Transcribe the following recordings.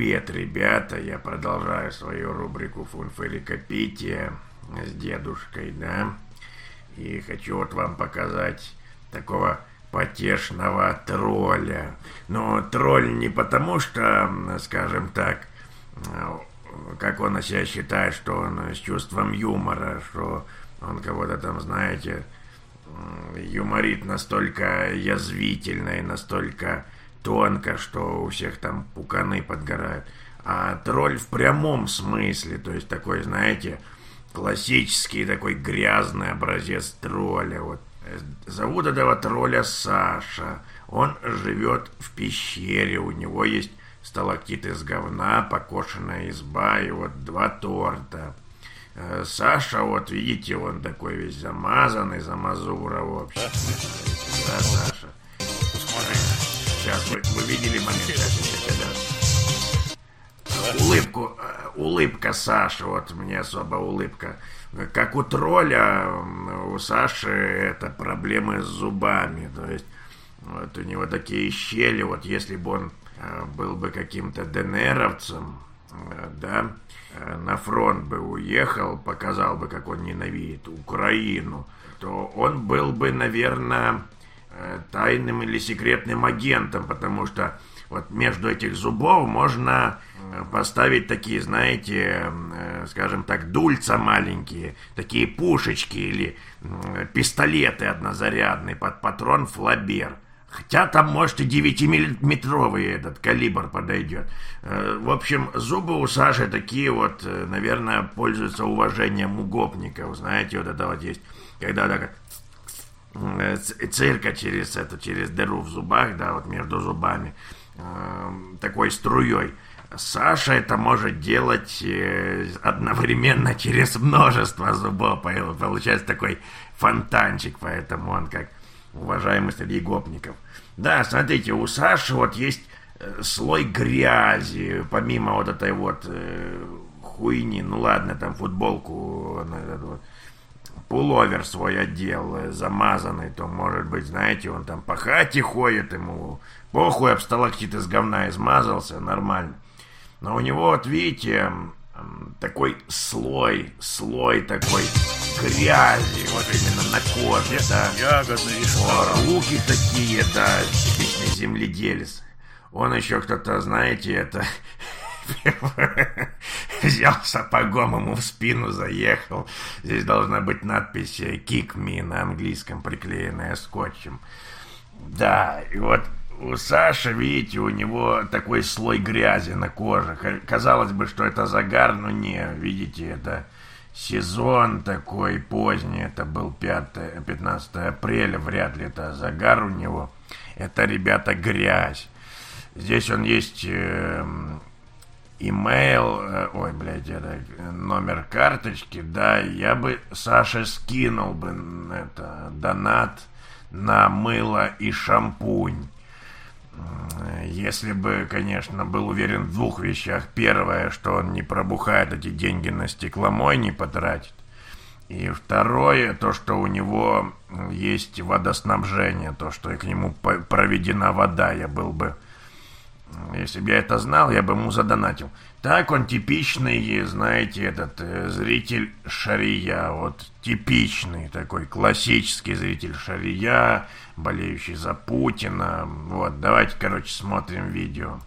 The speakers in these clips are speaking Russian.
Привет, ребята! Я продолжаю свою рубрику «Фунфырикопитие» с дедушкой, да? И хочу вот вам показать такого потешного тролля. Но тролль не потому, что, скажем так, как он себя считает, что он с чувством юмора, что он кого-то там, знаете, юморит настолько язвительно и настолько тонко, что у всех там пуканы подгорают. А тролль в прямом смысле, то есть такой, знаете, классический такой грязный образец тролля. Вот. Зовут этого тролля Саша. Он живет в пещере, у него есть сталактит из говна, покошенная изба и вот 2 торта. Саша, вот видите, он такой весь замазанный, замазура, в общем. Да, Саша. Сейчас вы видели момент, улыбка Саши, вот мне особо улыбка. Как у тролля, у Саши это проблемы с зубами, то есть вот у него такие щели, вот если бы он был бы каким-то ДНРовцем, да, на фронт бы уехал, показал бы, как он ненавидит Украину, то он был бы, наверное, тайным или секретным агентом, потому что вот между этих зубов можно поставить такие, знаете, скажем так, дульца маленькие, такие пушечки или пистолеты однозарядные под патрон Флабер. Хотя там, может, и 9-миллиметровый этот калибр подойдет. В общем, зубы у Саши такие вот, наверное, пользуются уважением у гопников. Знаете, вот это вот есть, когда так цирка через дыру в зубах, да, вот между зубами, такой струей. Саша это может делать одновременно через множество зубов. Получается такой фонтанчик, поэтому он как уважаемый среди гопников. Да, смотрите, у Саши вот есть слой грязи, помимо вот этой вот хуйни, ну ладно, там футболку, этот вот, пуловер свой одел, замазанный, то, может быть, знаете, он там по хате ходит, ему похуй, об сталактит из говна измазался, нормально. Но у него, вот видите, такой слой такой грязи, вот именно на коже, да. Ягодный руки такие, да, типичный земледелец. Он еще кто-то, знаете, это взял сапогом, ему в спину заехал. Здесь должна быть надпись «Kick me» на английском, приклеенная скотчем. Да, и вот у Саши, видите, у него такой слой грязи на коже. Казалось бы, что это загар, но не, видите, это сезон такой поздний, это был 15 апреля, вряд ли это загар у него. Это, ребята, грязь. Здесь он есть имейл, это номер карточки, да, я бы Саше скинул бы это донат на мыло и шампунь. Если бы, конечно, был уверен в 2 вещах. Первое, что он не пробухает эти деньги на стекломой, не потратит. И второе, то, что у него есть водоснабжение, то, что к нему проведена вода, я был бы... Если бы я это знал, я бы ему задонатил. Так он типичный, знаете, этот зритель шария, вот типичный такой классический зритель шария, болеющий за Путина. Вот, давайте, короче, смотрим видео.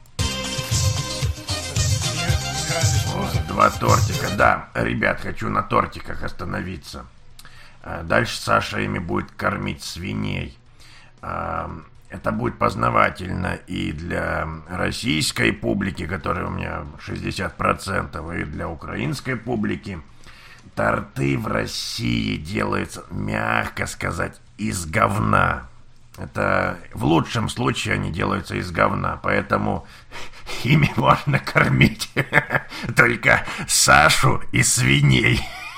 Вот, 2 тортика, да, ребят, хочу на тортиках остановиться. Дальше Саша ими будет кормить свиней. Это будет познавательно и для российской публики, которая у меня 60%, и для украинской публики. Торты в России делаются, мягко сказать, из говна. Это в лучшем случае они делаются из говна, поэтому ими можно кормить только Сашу и свиней.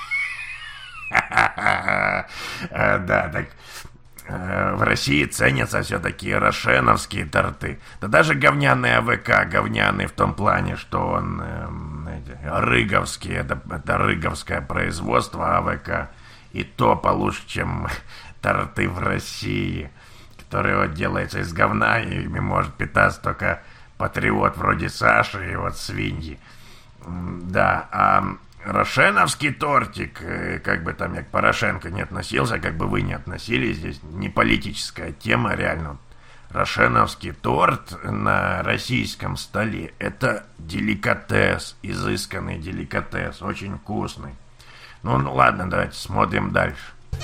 Да, так... В России ценятся все-таки рошеновские торты. Да даже говняный АВК, говняный в том плане, что он рыговский, это рыговское производство АВК. И то получше, чем торты в России, которые вот делаются из говна, и ими может питаться только патриот вроде Саши и вот свиньи. Да, а рошеновский тортик, как бы там я к Порошенко не относился, как бы вы не относились, здесь не политическая тема, реально. Рошеновский торт на российском столе – это деликатес, изысканный деликатес, очень вкусный. Ну ладно, давайте смотрим дальше.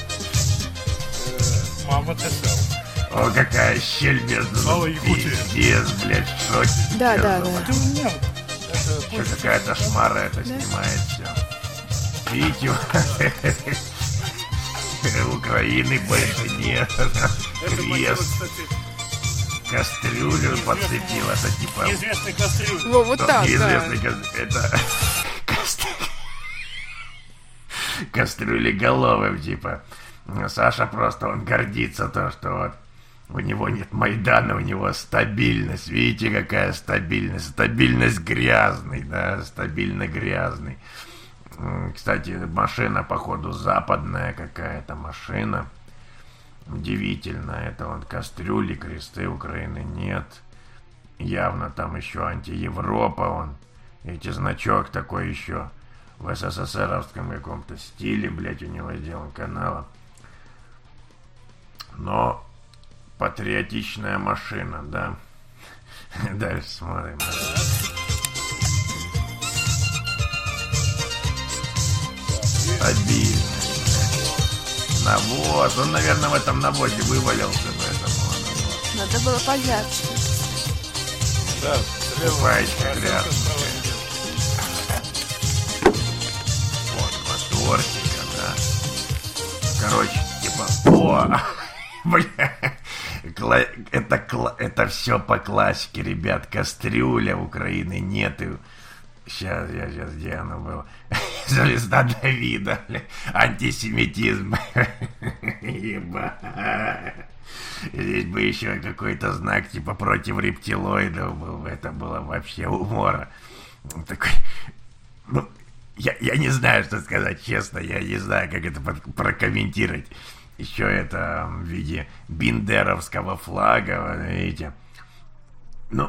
Мама ТСЛ. О, какая щель между Слава Якутии. Пиздец, блядь, что Да. Ты у меня. Что какая-то шмара это снимает все. Видите, Украины больше нет. Крест. Кастрюлю подцепил, это типа... Неизвестный кастрюль. Во, вот так, да. Неизвестный это... Кастрюлеголовым, типа. Саша просто, он гордится то, что вот у него нет Майдана, у него стабильность. Видите, какая стабильность? Стабильность грязный, да, стабильно грязный. Кстати, машина, походу, западная какая-то машина. Удивительно, это вот кастрюли, кресты Украины нет. Явно там еще антиевропа, он. Эти значок такой еще в СССРовском каком-то стиле, блять, у него сделан канала. Но патриотичная машина, да. Дальше смотрим. Стабильно. Навоз. Он, наверное, в этом навозе вывалился. Поэтому... Надо было позяться. Да, Купаечка грязная. Вот, моторчика, да. Короче, типа... О! Бля! Это все по классике, ребят. Кастрюля Украины нет. Сейчас, где оно было? Звезда Давида, антисемитизм. Ебать. Здесь бы еще какой-то знак типа против рептилоидов был. Это было вообще умора. Такой, ну, я не знаю, что сказать, честно. Я не знаю, как это прокомментировать. Еще это в виде бендеровского флага, видите. Ну,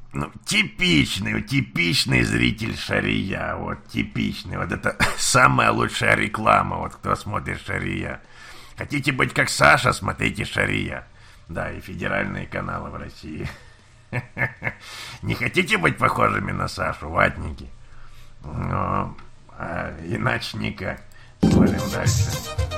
типичный зритель Шария, вот типичный, вот это самая лучшая реклама, вот кто смотрит Шария. Хотите быть как Саша, смотрите Шария. Да, и федеральные каналы в России. Не хотите быть похожими на Сашу, ватники? Ну, иначе никак. Смотрим дальше.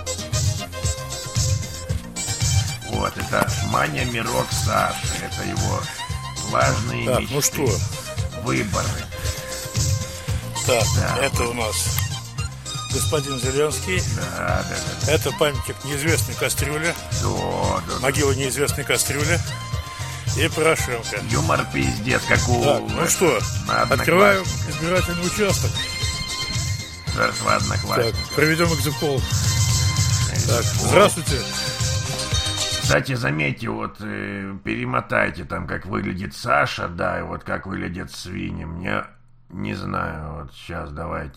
Вот, это Маня Мирок Саши, это его... важные так, мечты, ну что? Выборы. Так, да, это у нас господин Зеленский. Да. Это памятник неизвестной кастрюле. Да. Могила неизвестной кастрюли. И Порошенко. Юмор пиздец, как у... Так, ну что, открываем избирательный участок. Жертва одноклассников. Так, проведем экзекул. Так, здравствуйте. Кстати, заметьте, вот перемотайте там, как выглядит Саша, да, и вот как выглядят свиньи. Мне, не знаю, вот сейчас давайте.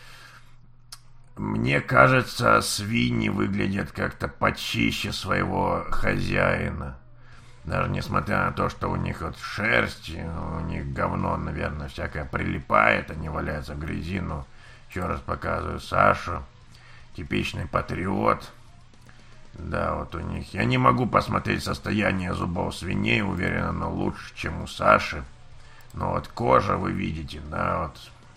Мне кажется, свиньи выглядят как-то почище своего хозяина. Даже несмотря на то, что у них вот шерсть, у них говно, наверное, всякое прилипает, они валяются в грязи, но еще раз показываю Сашу. Типичный патриот. Да, вот у них. Я не могу посмотреть состояние зубов свиней, уверен, оно лучше, чем у Саши. Но вот кожа, вы видите, да, вот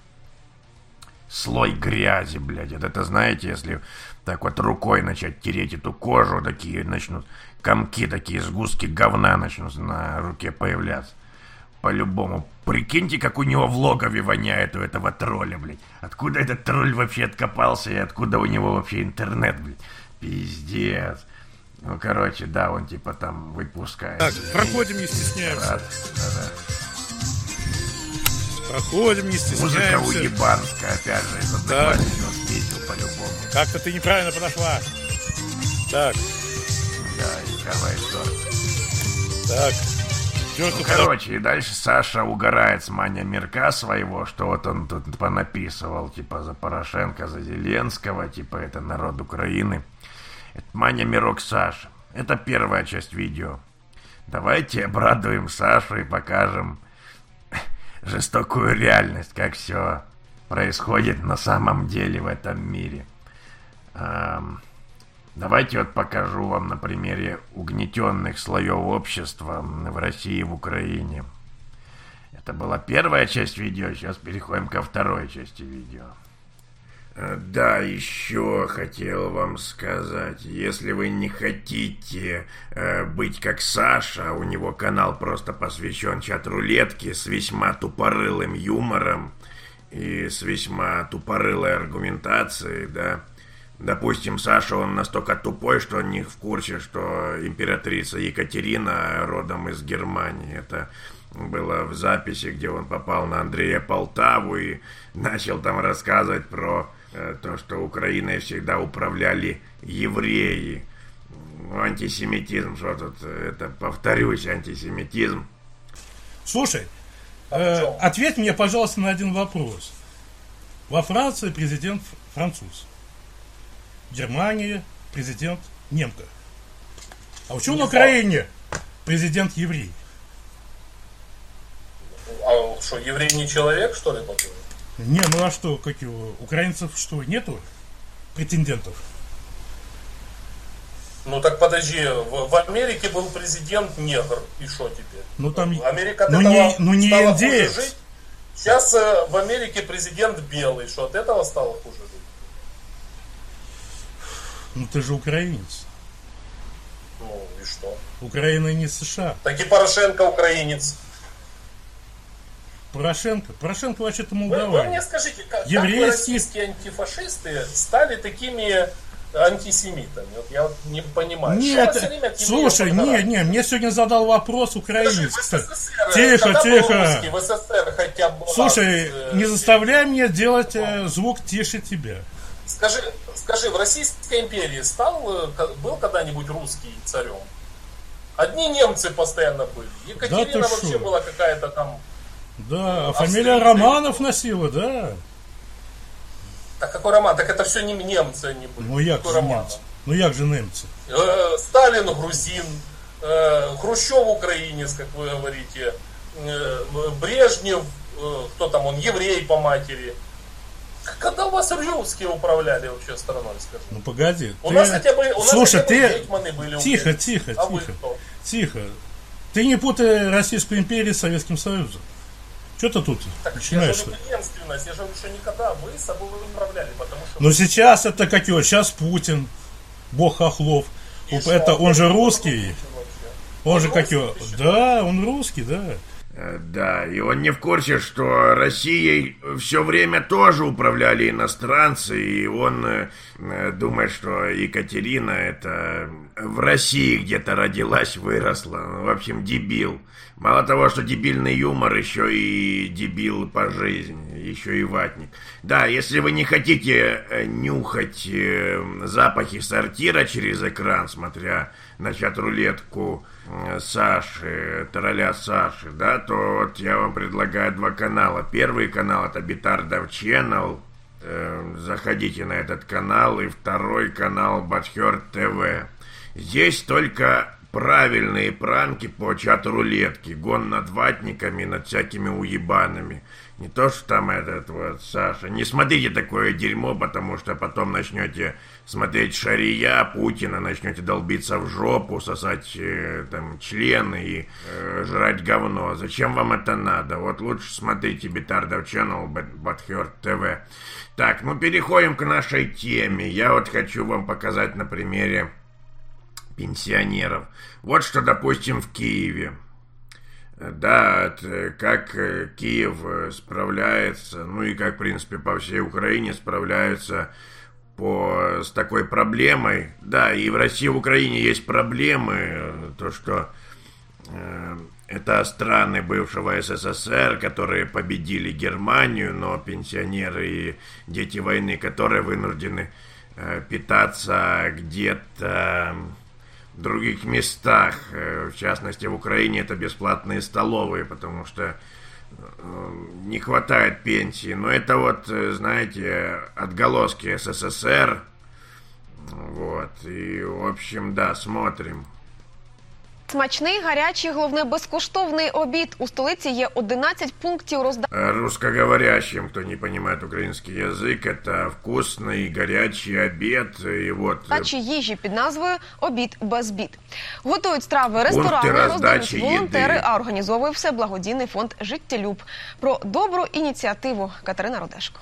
слой грязи, блядь. Это знаете, если так вот рукой начать тереть эту кожу, такие начнут комки, такие сгустки говна начнут на руке появляться. По-любому. Прикиньте, как у него в логове воняет у этого тролля, блядь. Откуда этот тролль вообще откопался и откуда у него вообще интернет, блядь. Пиздец. Ну, короче, да, он типа там выпускает. Так, проходим, не стесняемся. Да. Проходим, не стесняемся. Музыка уебанская, опять же, из одноклассников ездил по-любому. Как-то ты неправильно подошла. Так. Да, и давай торт. Так. Ну, короче, и дальше Саша угорает с Маня Мирка своего, что вот он тут понаписывал, типа, за Порошенко, за Зеленского, типа, это народ Украины. Это Маня Мирок Саша. Это первая часть видео. Давайте обрадуем Сашу и покажем жестокую реальность, как все происходит на самом деле в этом мире. Давайте вот покажу вам на примере угнетенных слоев общества в России и в Украине. Это была первая часть видео, сейчас переходим ко второй части видео. Да, еще хотел вам сказать, если вы не хотите быть как Саша, у него канал просто посвящен чат-рулетке с весьма тупорылым юмором и с весьма тупорылой аргументацией, да. Допустим, Саша, он настолько тупой, что он не в курсе, что императрица Екатерина родом из Германии. Это было в записи, где он попал на Андрея Полтаву и начал там рассказывать про то, что Украиной всегда управляли евреи. Антисемитизм, что тут, это, повторюсь, антисемитизм. Слушай, ответь мне, пожалуйста, на один вопрос. Во Франции президент француз. В Германии президент немка. А почему на Украине президент еврей? А что, еврей не человек, что ли, такой? Не, ну а что, какие украинцев что, нету претендентов? Ну так подожди, в Америке был президент негр, и что теперь? Ну там, Америка ну не индеец. Сейчас в Америке президент белый, что от этого стало хуже жить? Ну ты же украинец. Ну и что? Украина не США. Так и Порошенко украинец. Порошенко вообще-то Вы молдаванин. мне скажите, как Еврейский... российские антифашисты стали такими антисемитами? Вот я вот не понимаю. Нет, слушай, мне сегодня задал вопрос украинец. Тихо. В СССР хотя бы... Слушай, не заставляй меня делать звук тише тебя. Скажи, в Российской империи был когда-нибудь русский царем? Одни немцы постоянно были. Екатерина да вообще была какая-то там... Да, а фамилия Романов носила, да. Так какой Роман? Так это все не немцы они были. Ну як же немцы? Ну як же немцы? Сталин грузин, Хрущев украинец, как вы говорите, Брежнев, кто там он, еврей по матери. Когда у вас русские управляли вообще страной, скажи? Ну погоди. У нас хотя бы гетьманы были. Тихо. Ты не путай Российскую империю с Советским Союзом. Что ты тут так начинаешь? Я же преемственность, я же говорю, что никогда вы собой управляли, потому что... Но сейчас это как его, сейчас Путин, бог хохлов. Это он же русский. Он же как его, да, он русский, да. Да, и он не в курсе, что Россией все время тоже управляли иностранцы, и он думает, что Екатерина это в России где-то родилась, выросла. В общем, дебил. Мало того, что дебильный юмор, еще и дебил по жизни, еще и ватник. Да, если вы не хотите нюхать запахи сортира через экран, смотря на чат-рулетку Саши, тролля Саши, да, то вот я вам предлагаю два канала. Первый канал — это Битардов Channel, заходите на этот канал, и второй канал Батхерт ТВ. Здесь только правильные пранки по чат-рулетке, гон над ватниками, над всякими уебанами. Не то, что там этот вот Саша. Не смотрите такое дерьмо, потому что потом начнете смотреть Шария Путина, начнете долбиться в жопу, сосать там члены и жрать говно. Зачем вам это надо? Вот лучше смотрите Битардов Channel, Батхерт ТВ. Так, ну переходим к нашей теме. Я вот хочу вам показать на примере пенсионеров. Вот что, допустим, в Киеве. Да, как Киев справляется, ну и как, в принципе, по всей Украине справляются с такой проблемой. Да, и в России, и в Украине есть проблемы, то, что это страны бывшего СССР, которые победили Германию, но пенсионеры и дети войны, которые вынуждены питаться где-то в других местах, в частности в Украине это бесплатные столовые, потому что не хватает пенсии. Но это вот, знаете, отголоски СССР. Вот, и в общем, да, смотрим. Смачний, гарячий, головне безкоштовний обід. У столиці є 11 пунктів роздачі. Русскоговорящим, кто не понимает украинский язык, это вкусный, горячий обед. И вот... їжі під назвою «Обід без бід». Готують страви ресторани, роздають волонтери, а організовує все благодійний фонд «Життєлюб». Про добру ініціативу Катерина Родешко.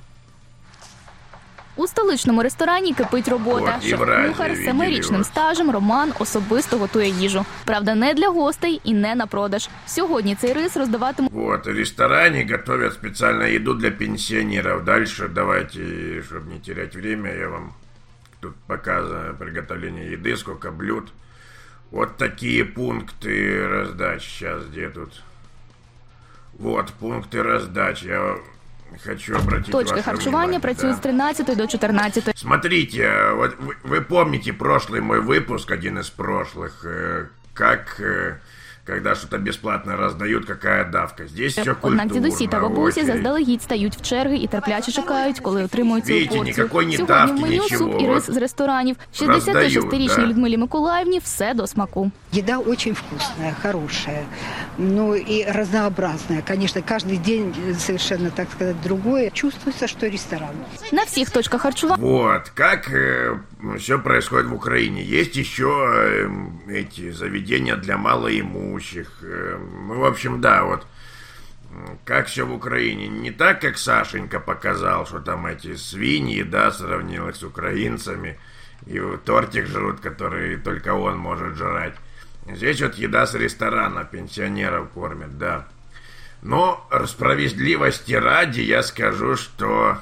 У столичному ресторані кипить робота. Шеф-кухар з 7-річним стажем Роман особисто готує їжу. Правда, не для гостей і не на продаж. Сьогодні цей рис роздаватимуть... Вот, в ресторане готовят специально еду для пенсионеров. Дальше давайте, чтобы не терять время, я вам тут показываю приготовление еды, сколько блюд. Вот такие пункты раздач. Сейчас где тут? Вот, пункты раздач. Я... Хочу обратить Точки харчування працюють з 13 до 14. Смотрите, вот вы помните прошлый мой выпуск, один из прошлых, как когда что-то бесплатно раздают, какая давка. Здесь все культурно. Однак дідусі та бабусі заздалегідь стають в черги і терпляче чекають, коли отримують цю порцію. Сьогодні в меню суп і рис з ресторанів. 66-річній Людмилі Миколаївні все до смаку. Еда очень вкусная, хорошая, ну и разнообразная. Конечно, каждый день совершенно, так сказать, другое. Чувствуется, что ресторан. На всіх точках харчування. Вот, как все происходит в Украине. Есть еще эти заведения для малоимущих. Ну, в общем, да, вот. Как все в Украине. Не так, как Сашенька показал, что там эти свиньи, да, сравнил их с украинцами. И тортик жрут, который только он может жрать. Здесь вот еда с ресторана, пенсионеров кормят, да. Но справедливости ради я скажу, что...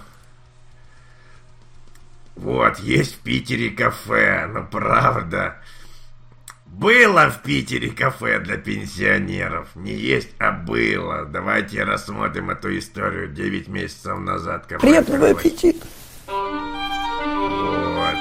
Вот, есть в Питере кафе, ну правда. Было в Питере кафе для пенсионеров. Не есть, а было. Давайте рассмотрим эту историю 9 месяцев назад. Приятного аппетита. Вот.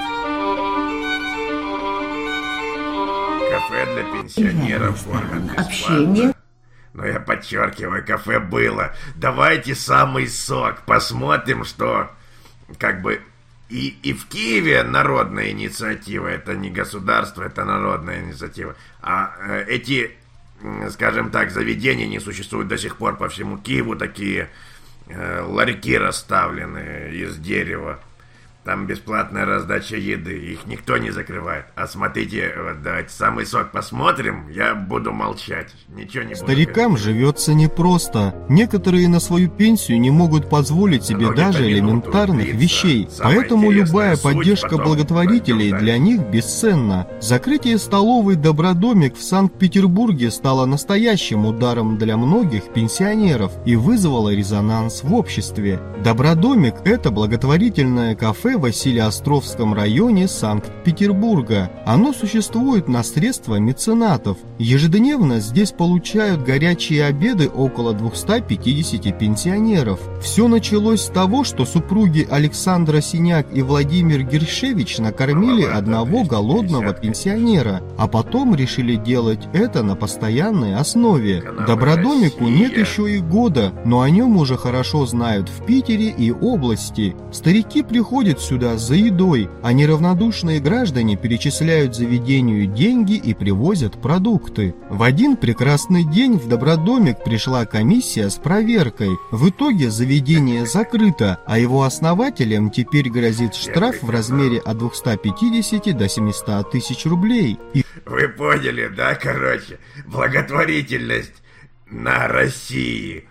Кафе для пенсионеров кормят бесплатно. Но я подчеркиваю, кафе было. Давайте самый сок. Посмотрим, что как бы и в Киеве народная инициатива. Это не государство, это народная инициатива. А эти, скажем так, заведения не существуют до сих пор по всему Киеву. Такие ларьки расставлены из дерева. Там бесплатная раздача еды. Их никто не закрывает. А смотрите, вот давайте самый сок посмотрим. Я буду молчать. Ничего не буду. Старикам живется непросто. Некоторые на свою пенсию не могут позволить себе даже элементарных вещей. Поэтому любая поддержка благотворителей для них бесценна. Закрытие столовой «Добродомик» в Санкт-Петербурге стало настоящим ударом для многих пенсионеров и вызвало резонанс в обществе. «Добродомик» — это благотворительное кафе в Василеостровском районе Санкт-Петербурга. Оно существует на средства меценатов. Ежедневно здесь получают горячие обеды около 250 пенсионеров. Все началось с того, что супруги Александра Синяк и Владимир Гершевич накормили одного голодного пенсионера, а потом решили делать это на постоянной основе. Добродомику нет еще и года, но о нем уже хорошо знают в Питере и области. Старики приходят сюда за едой, а неравнодушные граждане перечисляют заведению деньги и привозят продукты. В один прекрасный день в Добродомик пришла комиссия с проверкой. В итоге заведение закрыто, а его основателям теперь грозит штраф в размере от 250 до 700 тысяч рублей. Вы поняли, да, короче? Благотворительность на России.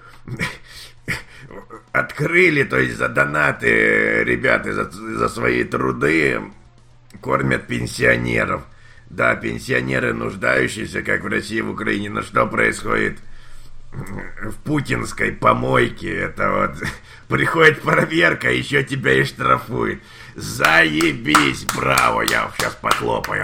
Открыли, то есть за донаты ребята, за свои труды кормят пенсионеров. Да, пенсионеры нуждающиеся, как в России и в Украине. Но что происходит в путинской помойке? Это вот приходит проверка, еще тебя и штрафуют. Заебись, браво, я сейчас похлопаю.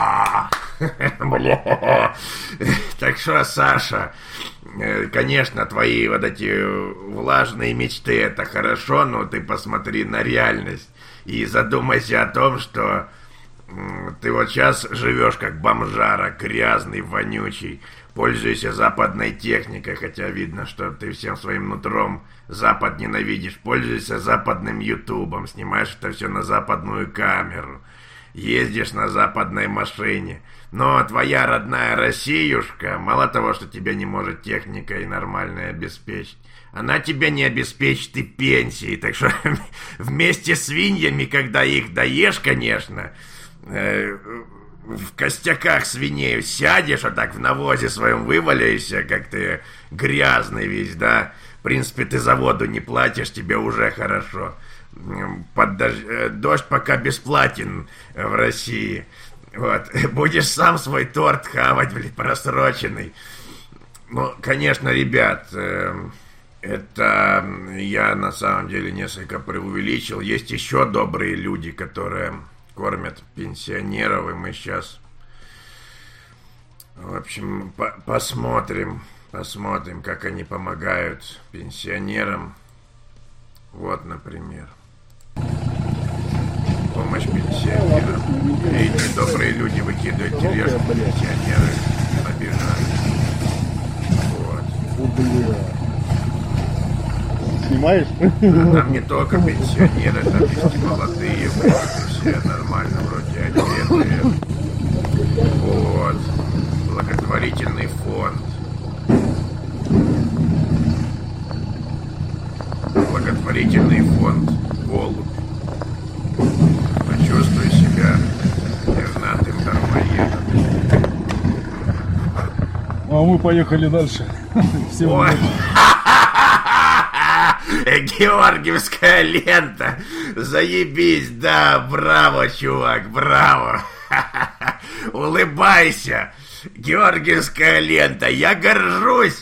Бля. Так что, Саша, конечно, твои вот эти влажные мечты — это хорошо, но ты посмотри на реальность и задумайся о том, что ты вот сейчас живешь как бомжара, грязный, вонючий, пользуешься западной техникой, хотя видно, что ты всем своим нутром Запад ненавидишь, пользуешься западным ютубом, снимаешь это все на западную камеру. ездишь на западной машине. Но твоя родная Россиюшка, мало того, что тебя не может техникой нормально обеспечить, она тебя не обеспечит и пенсией. Так что вместе с свиньями, когда их доешь, конечно, в костяках свиней сядешь, а так в навозе своем вываляешься, как ты грязный весь, да. В принципе, ты за воду не платишь, тебе уже хорошо. Дождь пока бесплатен в России. Вот. Будешь сам свой торт хавать, блин, просроченный. Ну, конечно, ребят, это я на самом деле несколько преувеличил. Есть еще добрые люди, которые кормят пенсионеров, и мы сейчас, в общем, посмотрим, как они помогают пенсионерам. Вот, например, помощь пенсионерам. Эти добрые люди выкидывают тележку, пенсионеры обижают. Вот. Снимаешь? Там не только пенсионеры, там есть и молодые, все нормально вроде одетые. Вот. Благотворительный фонд. Благотворительный фонд «Голубь». Почувствуй себя пернатым дармоедом. А мы поехали дальше. Всем Георгиевская лента. Заебись, да, браво, чувак, браво. Улыбайся. Георгиевская лента, я горжусь.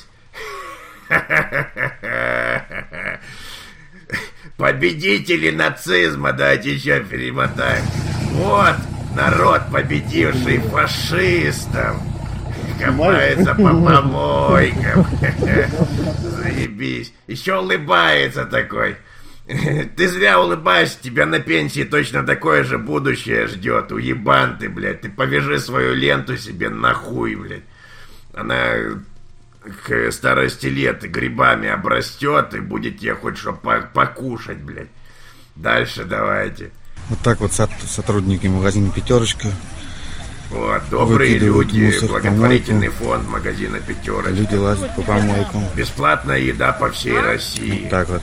Победители нацизма, давайте еще перемотаем. Вот народ, победивший фашистов, копается по помойкам. Заебись. Еще улыбается такой. Ты зря улыбаешься, тебя на пенсии точно такое же будущее ждет. Уебан ты, блядь. Ты повяжи свою ленту себе нахуй, блядь. Она к старости лет грибами обрастет и будет тебе хоть что покушать, блядь. Дальше давайте. Вот так вот сотрудники магазина «Пятерочка». Вот, добрые люди, благотворительный фонд магазина «Пятерочка». Люди лазят по помойкам. Бесплатная еда по всей России. Вот так вот.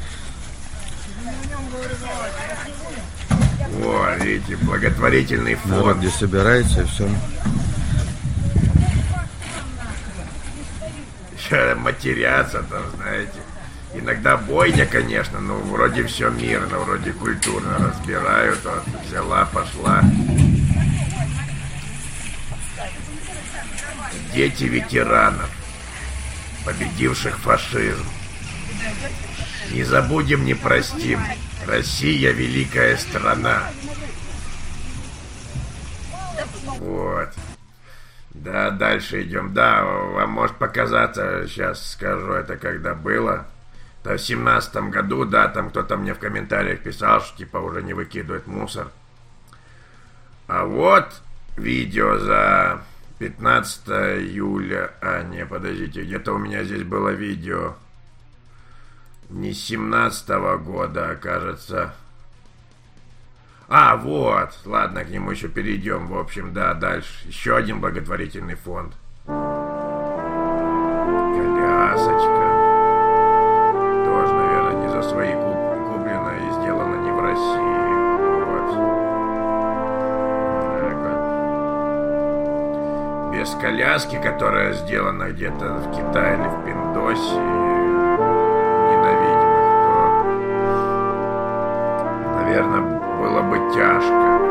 Вот, видите, благотворительный фонд. Народ где собирается и все. Еще матерятся там, знаете. Иногда бойня, конечно, но вроде все мирно, вроде культурно разбирают. Вот, взяла, пошла. Дети ветеранов, победивших фашизм. Не забудем, не простим. Россия — великая страна. Вот. Да, дальше идем. Да, вам может показаться, сейчас скажу, это когда было. Да, в 17-м году, да, там кто-то мне в комментариях писал, что типа уже не выкидывает мусор. А вот видео за 15 июля. А, не, подождите, где-то у меня здесь было видео. Не 17-го года, кажется. А, вот. Ладно, к нему еще перейдем. В общем, да, дальше. Еще один благотворительный фонд. Колясочка. Тоже, наверное, не за свои куплено и сделано не в России. Вот. Так вот. Без коляски, которая сделана где-то в Китае или в Пиндосе. Наверное, было бы тяжко.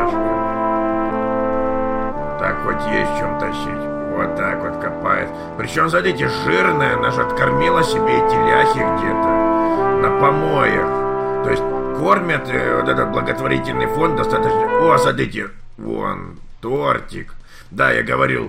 Так хоть есть в чем тащить. Вот так вот копает. Причем, смотрите, жирная, она же откормила себе эти ляхи где-то на помоях. То есть кормят вот этот благотворительный фонд достаточно. О, смотрите, вон, тортик. Да, я говорил,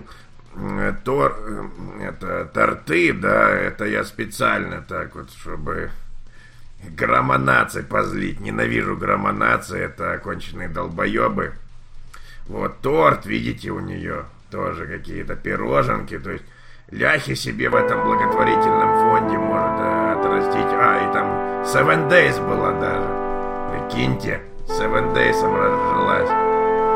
это торты, да, это я специально так вот, чтобы громонации позлить. Ненавижу громонации, это оконченные долбоебы. Вот торт, видите, у нее тоже какие-то пироженки. То есть ляхи себе в этом благотворительном фонде может отрастить. А, и там 7 Days была даже. Прикиньте, 7 Days разжилась.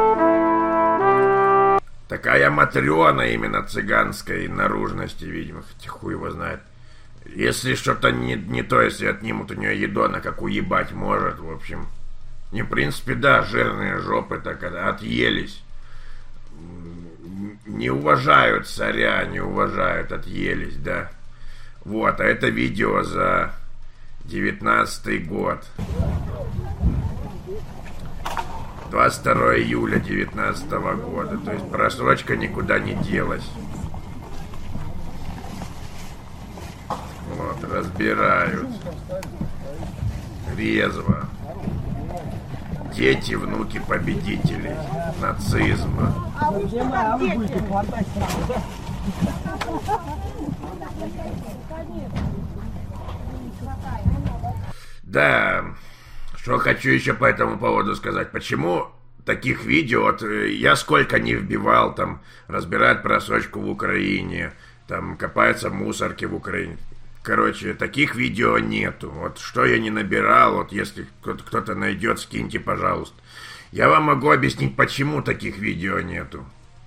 Такая матрёна именно цыганской наружности, видимо, хотя хуй его знает. Если что-то не то, если отнимут у нее едона, как уебать может, в общем. Не, в принципе, да, жирные жопы так отъелись. Не уважают царя, не уважают, отъелись, да. Вот, а это видео за 19-й год. 22 июля 19 года. То есть просрочка никуда не делась. Вот, разбирают. Резво. Дети, внуки победителей нацизма. Да, что хочу еще по этому поводу сказать. Почему таких видео, вот я сколько не вбивал, там, разбирают просрочку в Украине, там, копаются мусорки в Украине. Короче, таких видео нету. Вот что я не набирал, вот если кто-то найдет, скиньте, пожалуйста. Я вам могу объяснить, почему таких видео нету.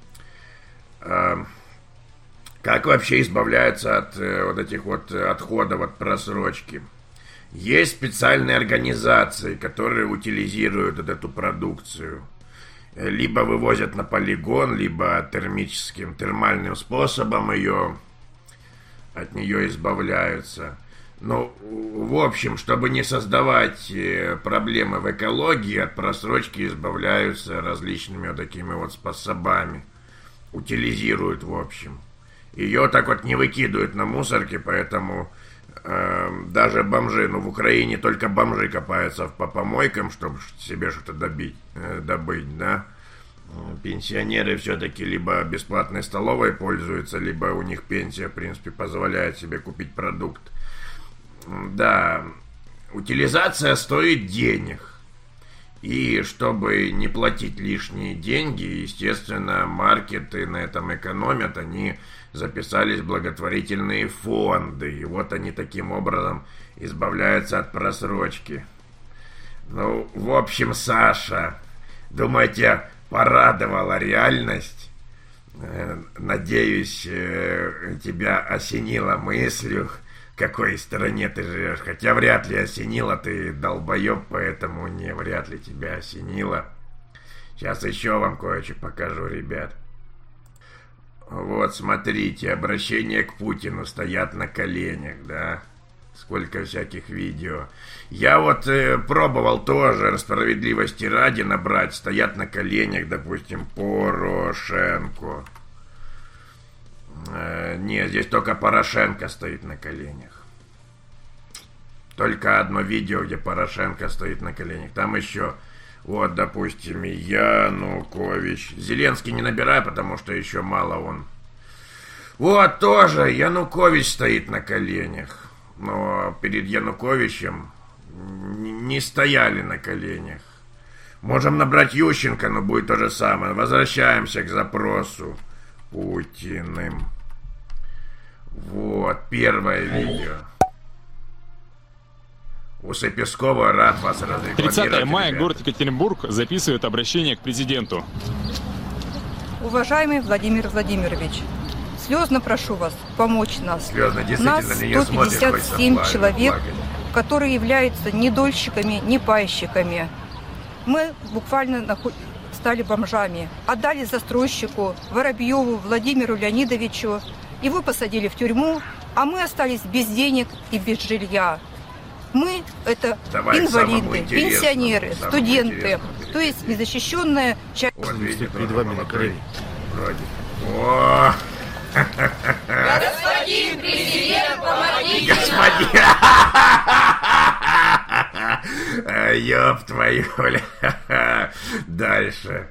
Как вообще избавляются от вот этих вот отходов от просрочки? Есть специальные организации, которые утилизируют вот эту продукцию. Либо вывозят на полигон, либо термальным способом от нее избавляются. Ну, в общем, чтобы не создавать проблемы в экологии, от просрочки избавляются различными вот такими вот способами. Утилизируют, в общем. Ее так вот не выкидывают на мусорке, поэтому даже бомжи, в Украине только бомжи копаются по помойкам, чтобы себе что-то добыть, да. Пенсионеры все-таки либо бесплатной столовой пользуются, либо у них пенсия, в принципе, позволяет себе купить продукт. Да, утилизация стоит денег. И чтобы не платить лишние деньги, естественно, маркеты на этом экономят, они записались в благотворительные фонды. И вот они таким образом избавляются от просрочки. Ну, в общем, Саша, думаете, порадовала реальность? Надеюсь, тебя осенило мыслью, в какой стороне ты живешь. Хотя вряд ли осенило, ты долбоеб, поэтому вряд ли тебя осенило. Сейчас еще вам кое-что покажу, ребят. Вот, смотрите, обращение к Путину, стоят на коленях, да. Сколько всяких видео. Я вот пробовал тоже, справедливости ради, набрать, стоят на коленях, допустим, Порошенко. Нет, здесь только Порошенко стоит на коленях. Только одно видео, где Порошенко стоит на коленях. Там еще, вот, допустим, Янукович. Зеленский не набирай, потому что еще мало он. Вот тоже Янукович стоит на коленях. Но перед Януковичем не стояли на коленях. Можем набрать Ющенко, но будет то же самое. Возвращаемся к запросу Путиным. Вот, первое видео. Усы Пескова, рад вас разрекламировать. 30 мая, ребята. город Екатеринбург записывает обращение к президенту. Уважаемый Владимир Владимирович, слезно прошу вас помочь нас. Слезно, нас 157 человек, которые являются ни дольщиками, ни пайщиками. Мы буквально стали бомжами. Отдали застройщику Воробьеву Владимиру Леонидовичу. Его посадили в тюрьму, а мы остались без денег и без жилья. Мы – это инвалиды, пенсионеры, студенты, то есть незащищенная часть. Вот видите, перед вами на колени. О! Господин президент, помогите! Господин! Ёб твою, бля. Дальше.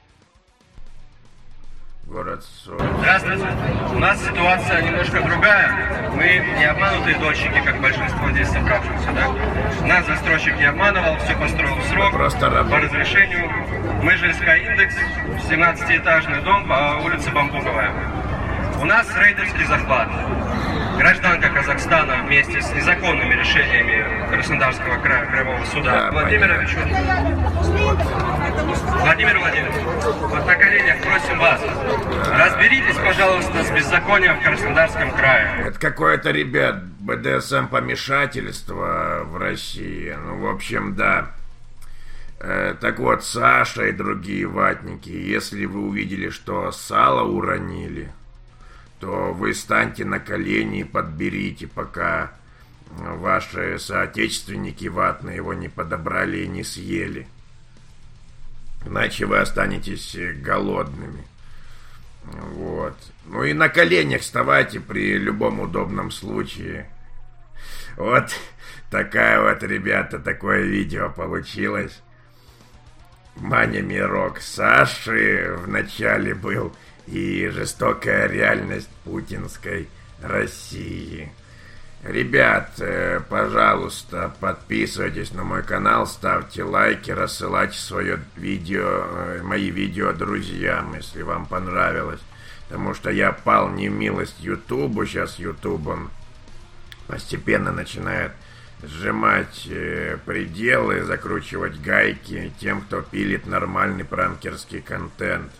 Город Соль. Здравствуйте. У нас ситуация немножко другая. Мы не обманутые дольщики, как большинство здесь собравшихся, да? Нас застройщик не обманывал, все построил в срок, по разрешению. Мы же СК Индекс, 17-этажный дом по улице Бамбуковая. У нас рейдерский захват. Гражданка Казахстана вместе с незаконными решениями Краснодарского краевого суда Владимир Владимирович, вот на коленях просим вас, Разберитесь, пожалуйста, с беззаконием в Краснодарском крае. Это какое-то, ребят, БДСМ-помешательство в России. Ну, в общем, да. Так вот, Саша и другие ватники, если вы увидели, что сало уронили, то вы станьте на колени и подберите, пока ваши соотечественники ватные его не подобрали и не съели. Иначе вы останетесь голодными. Вот. Ну и на коленях вставайте при любом удобном случае. Вот такая вот, ребята, такое видео получилось. Маня Мирок Саши в начале был и жестокая реальность путинской России. Ребят, пожалуйста, подписывайтесь на мой канал, ставьте лайки, рассылайте мои видео друзьям, если вам понравилось. Потому что я пал не в милость Ютубу, сейчас Ютуб он постепенно начинает сжимать пределы, закручивать гайки тем, кто пилит нормальный пранкерский контент.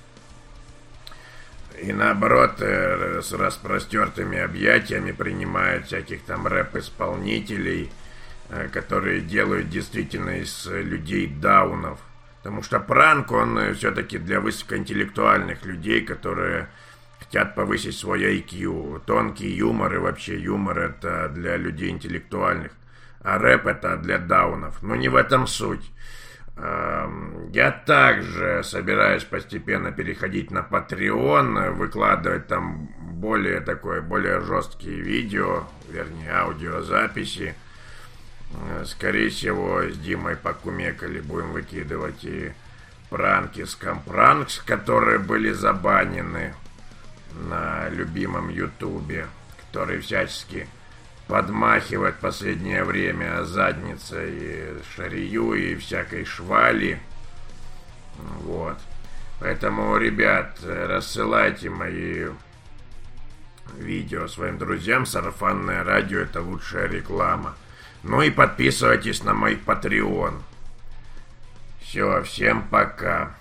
И наоборот, с распростертыми объятиями принимают всяких там рэп-исполнителей, которые делают действительно из людей даунов. Потому что пранк, он все-таки для высокоинтеллектуальных людей, которые хотят повысить свой IQ. Тонкий юмор и вообще юмор — это для людей интеллектуальных. А рэп — это для даунов. Но не в этом суть. Я также собираюсь постепенно переходить на Patreon, выкладывать там более жесткие видео, вернее аудиозаписи. Скорее всего, с Димой покумекали, будем выкидывать и пранки с Компранкс, которые были забанены на любимом Ютубе, который всячески подмахивает в последнее время задницей шарию и всякой швали. Вот. Поэтому, ребят, рассылайте мои видео своим друзьям. Сарафанное радио — это лучшая реклама. Ну и подписывайтесь на мой Patreon. Все, всем пока.